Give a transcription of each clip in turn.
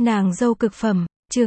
Nàng dâu cực phẩm, chương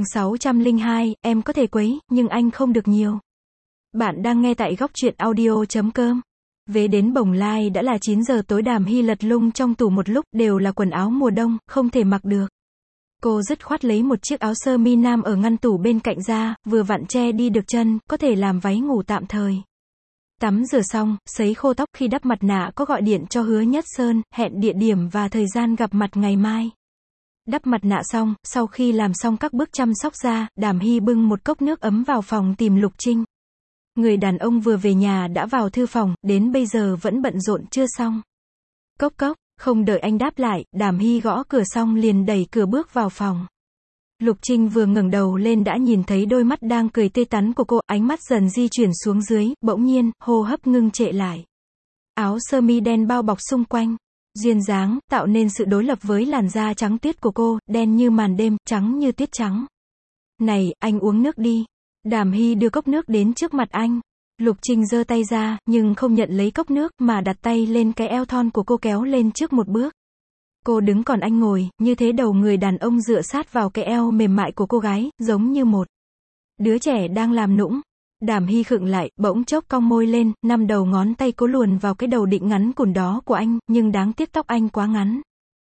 602, em có thể quấy, nhưng anh không được nhiều. Bạn đang nghe tại góc truyện audio.com. Về đến Bồng Lai đã là 9 giờ tối. Đàm Hy lật lung trong tủ một lúc, đều là quần áo mùa đông, không thể mặc được. Cô dứt khoát lấy một chiếc áo sơ mi nam ở ngăn tủ bên cạnh ra, vừa vặn che đi được chân, có thể làm váy ngủ tạm thời. Tắm rửa xong, sấy khô tóc. Khi đắp mặt nạ có gọi điện cho Hứa Nhất Sơn, hẹn địa điểm và thời gian gặp mặt ngày mai. Đắp mặt nạ xong, sau khi làm xong các bước chăm sóc da, Đàm Hy bưng một cốc nước ấm vào phòng tìm Lục Trinh. Người đàn ông vừa về nhà đã vào thư phòng, đến bây giờ vẫn bận rộn chưa xong. Cốc cốc, không đợi anh đáp lại, Đàm Hy gõ cửa xong liền đẩy cửa bước vào phòng. Lục Trinh vừa ngẩng đầu lên đã nhìn thấy đôi mắt đang cười tươi tắn của cô, ánh mắt dần di chuyển xuống dưới, bỗng nhiên, hô hấp ngưng trệ lại. Áo sơ mi đen bao bọc xung quanh, duyên dáng, tạo nên sự đối lập với làn da trắng tuyết của cô, đen như màn đêm, trắng như tuyết trắng. Này, anh uống nước đi. Đàm Hy đưa cốc nước đến trước mặt anh. Lục Trinh giơ tay ra, nhưng không nhận lấy cốc nước, mà đặt tay lên cái eo thon của cô kéo lên trước một bước. Cô đứng còn anh ngồi, như thế đầu người đàn ông dựa sát vào cái eo mềm mại của cô gái, giống như một đứa trẻ đang làm nũng. Đàm Hy khựng lại, bỗng chốc cong môi lên, năm đầu ngón tay cố luồn vào cái đầu định ngắn cùn đó của anh, nhưng đáng tiếc tóc anh quá ngắn.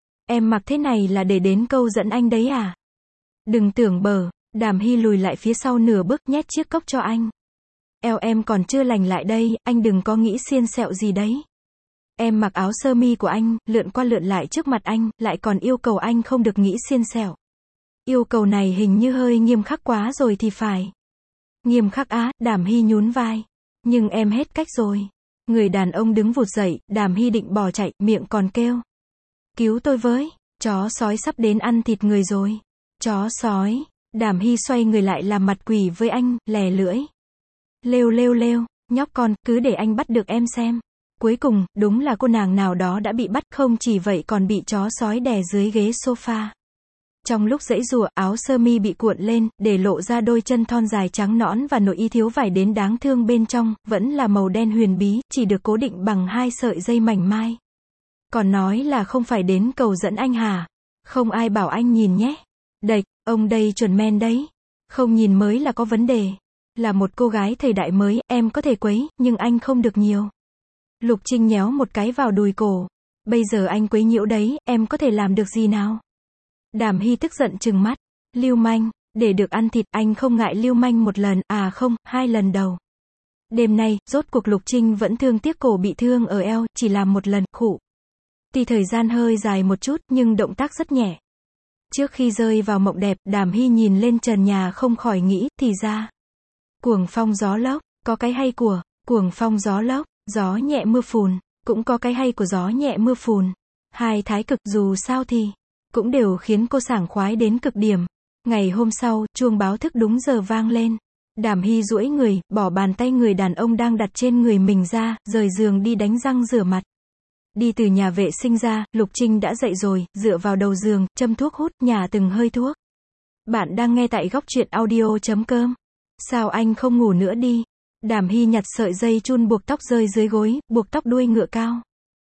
Em mặc thế này là để đến câu dẫn anh đấy à? Đừng tưởng bờ. Đàm Hy lùi lại phía sau nửa bước, nhét chiếc cốc cho anh. Eo em còn chưa lành lại đây, anh đừng có nghĩ xiên xẹo gì đấy. Em mặc áo sơ mi của anh, lượn qua lượn lại trước mặt anh, lại còn yêu cầu anh không được nghĩ xiên xẹo. Yêu cầu này hình như hơi nghiêm khắc quá rồi thì phải. Nghiêm khắc á, Đàm Hy nhún vai. Nhưng em hết cách rồi. Người đàn ông đứng vụt dậy, Đàm Hy định bỏ chạy, miệng còn kêu. Cứu tôi với, chó sói sắp đến ăn thịt người rồi. Chó sói. Đàm Hy xoay người lại làm mặt quỷ với anh, lè lưỡi. Lêu lêu lêu, nhóc con, cứ để anh bắt được em xem. Cuối cùng, đúng là cô nàng nào đó đã bị bắt, không chỉ vậy còn bị chó sói đè dưới ghế sofa. Trong lúc giãy giụa, áo sơ mi bị cuộn lên, để lộ ra đôi chân thon dài trắng nõn và nội y thiếu vải đến đáng thương bên trong, vẫn là màu đen huyền bí, chỉ được cố định bằng 2 sợi dây mảnh mai. Còn nói là không phải đến cầu dẫn anh hả? Không ai bảo anh nhìn nhé. Đệch, ông đây chuẩn men đấy. Không nhìn mới là có vấn đề. Là một cô gái thời đại mới, em có thể quấy, nhưng anh không được nhiều. Lục Trinh nhéo một cái vào đùi cổ. Bây giờ anh quấy nhiễu đấy, em có thể làm được gì nào? Đàm Hy tức giận trừng mắt. Lưu manh, để được ăn thịt, anh không ngại lưu manh một lần, à không, 2 lần đầu. Đêm nay, rốt cuộc Lục Trinh vẫn thương tiếc cổ bị thương ở eo, chỉ làm một lần, khụ. Tuy thời gian hơi dài một chút, nhưng động tác rất nhẹ. Trước khi rơi vào mộng đẹp, Đàm Hy nhìn lên trần nhà không khỏi nghĩ, thì ra. Cuồng phong gió lốc, có cái hay của cuồng phong gió lốc, gió nhẹ mưa phùn, cũng có cái hay của gió nhẹ mưa phùn. Hai thái cực dù sao thì cũng đều khiến cô sảng khoái đến cực điểm. Ngày hôm sau, chuông báo thức đúng giờ vang lên. Đàm Hy duỗi người, bỏ bàn tay người đàn ông đang đặt trên người mình ra, rời giường đi đánh răng rửa mặt. Đi từ nhà vệ sinh ra, Lục Trinh đã dậy rồi, dựa vào đầu giường, châm thuốc hút, nhả từng hơi thuốc. Bạn đang nghe tại góc truyện audio.com. Sao anh không ngủ nữa đi? Đàm Hy nhặt sợi dây chun buộc tóc rơi dưới gối, buộc tóc đuôi ngựa cao.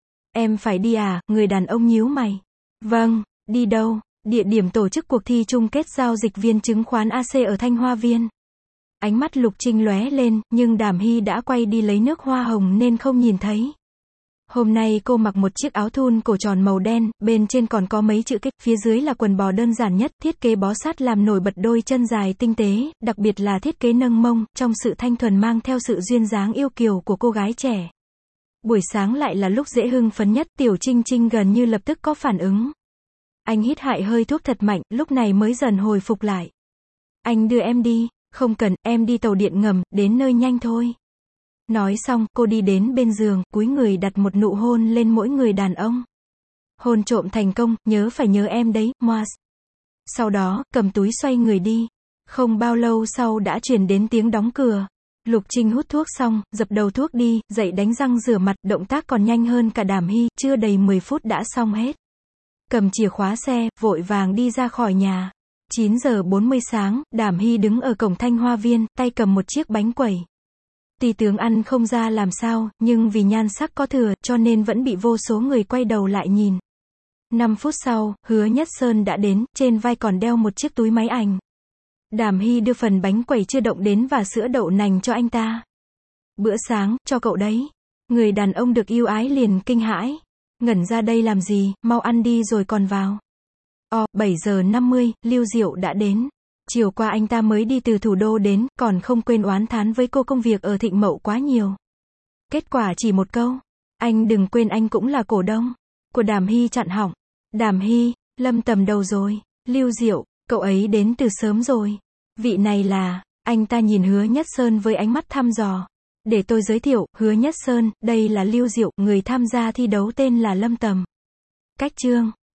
Em phải đi à? Người đàn ông nhíu mày. Vâng, đi đâu? Địa điểm tổ chức cuộc thi chung kết giao dịch viên chứng khoán AC ở Thanh Hoa Viên. Ánh mắt Lục Trinh lóe lên, nhưng Đàm Hy đã quay đi lấy nước hoa hồng nên không nhìn thấy. Hôm nay cô mặc một chiếc áo thun cổ tròn màu đen, bên trên còn có mấy chữ kết, phía dưới là quần bò đơn giản nhất, thiết kế bó sát làm nổi bật đôi chân dài tinh tế, đặc biệt là thiết kế nâng mông, trong sự thanh thuần mang theo sự duyên dáng yêu kiều của cô gái trẻ. Buổi sáng lại là lúc dễ hưng phấn nhất, Tiểu Trinh Trinh gần như lập tức có phản ứng. Anh hít hại hơi thuốc thật mạnh, lúc này mới dần hồi phục lại. Anh đưa em đi. Không cần, em đi tàu điện ngầm, đến nơi nhanh thôi. Nói xong, cô đi đến bên giường, cúi người đặt một nụ hôn lên mỗi người đàn ông. Hôn trộm thành công, nhớ phải nhớ em đấy, Moas. Sau đó, cầm túi xoay người đi. Không bao lâu sau đã truyền đến tiếng đóng cửa. Lục Trinh hút thuốc xong, dập đầu thuốc đi, dậy đánh răng rửa mặt, động tác còn nhanh hơn cả Đàm Hy, chưa đầy 10 phút đã xong hết. Cầm chìa khóa xe, vội vàng đi ra khỏi nhà. 9 giờ 40 sáng, Đàm Hy đứng ở cổng Thanh Hoa Viên, tay cầm một chiếc bánh quẩy. Tuy tướng ăn không ra làm sao, nhưng vì nhan sắc có thừa, cho nên vẫn bị vô số người quay đầu lại nhìn. 5 phút sau, Hứa Nhất Sơn đã đến, trên vai còn đeo một chiếc túi máy ảnh. Đàm Hy đưa phần bánh quẩy chưa động đến và sữa đậu nành cho anh ta. Bữa sáng, cho cậu đấy. Người đàn ông được yêu ái liền kinh hãi. Ngẩn ra đây làm gì, mau ăn đi rồi còn vào. 7 giờ 50, Lưu Diệu đã đến. Chiều qua anh ta mới đi từ thủ đô đến, còn không quên oán thán với cô công việc ở Thịnh Mậu quá nhiều. Kết quả chỉ một câu. Anh đừng quên anh cũng là cổ đông của Đàm Hy chặn hỏng. Đàm Hy, Lâm Tầm đầu rồi. Lưu Diệu, cậu ấy đến từ sớm rồi. Vị này là, anh ta nhìn Hứa Nhất Sơn với ánh mắt thăm dò. Để tôi giới thiệu, Hứa Nhất Sơn, đây là Lưu Diệu, người tham gia thi đấu tên là Lâm Tầm. Cách chương